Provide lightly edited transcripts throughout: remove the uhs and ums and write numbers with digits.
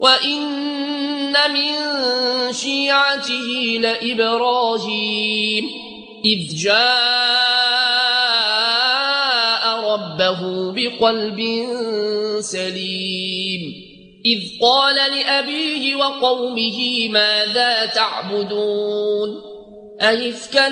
وإن من شيعته لإبراهيم إذ جاء ربه بقلب سليم إذ قال لأبيه وقومه ماذا تعبدون أئفكا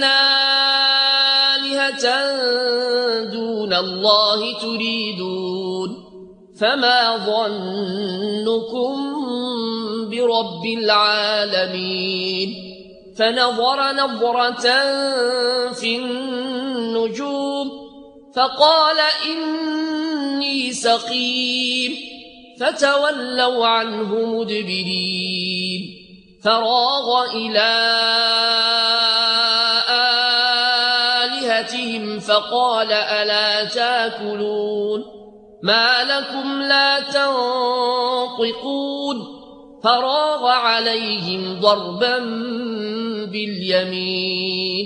آلهة دون الله تريدون فما ظنكم برب العالمين فنظر نظرة في النجوم فقال إني سقيم فتولوا عنه مدبرين فراغ إلى آلهتهم فقال ألا تاكلون ما لكم لا تنطقون فراغ عليهم ضربا باليمين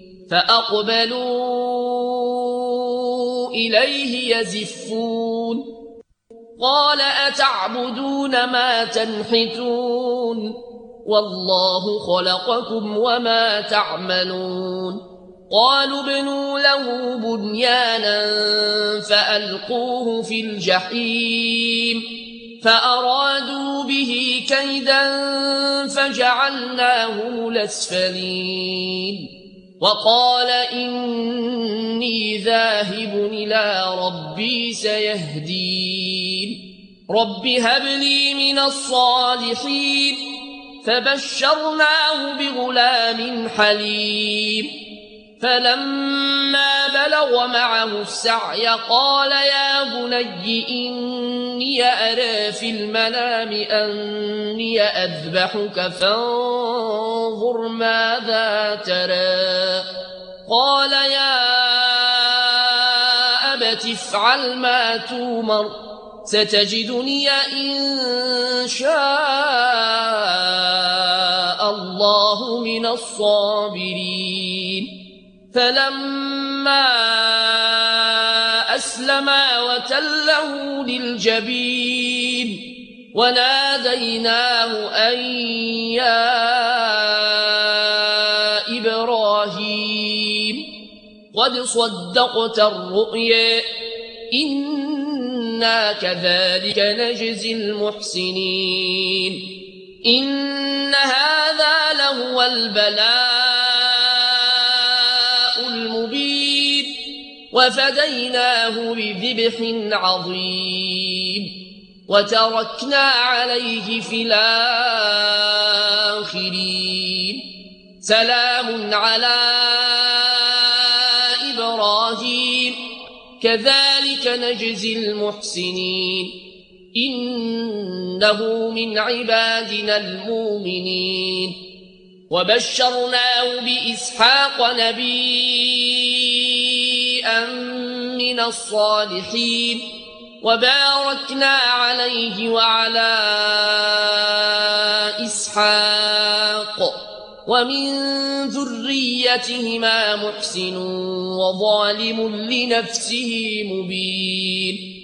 فأقبلوا إليه يزفون قال أتعبدون ما تنحتون والله خلقكم وما تعملون قالوا ابنوا له بنيانا فألقوه في الجحيم فأرادوا به كيدا فجعلناهم الأسفلين وقال إني ذاهب إلى ربي سيهدين رب هب لي من الصالحين فبشرناه بغلام حليم فلما بلغ معه السعي قال يا بني إني أرى في المنام أني أذبحك فانظر ماذا ترى قال يا أبت افعل ما تومر ستجدني إن شاء الله من الصابرين فلما أسلما وتله للجبين وناديناه أن يا إبراهيم قد صدقت الرؤيا إنا كذلك نجزي المحسنين إن هذا لهو البلاء المبين وفديناه بذبح عظيم وتركنا عليه في الآخرين سلام على إبراهيم كذلك نجزي المحسنين إنه من عبادنا المؤمنين وبشرناه بإسحاق نبيا من الصالحين وباركنا عليه وعلى إسحاق ومن ذريتهما محسن وظالم لنفسه مبين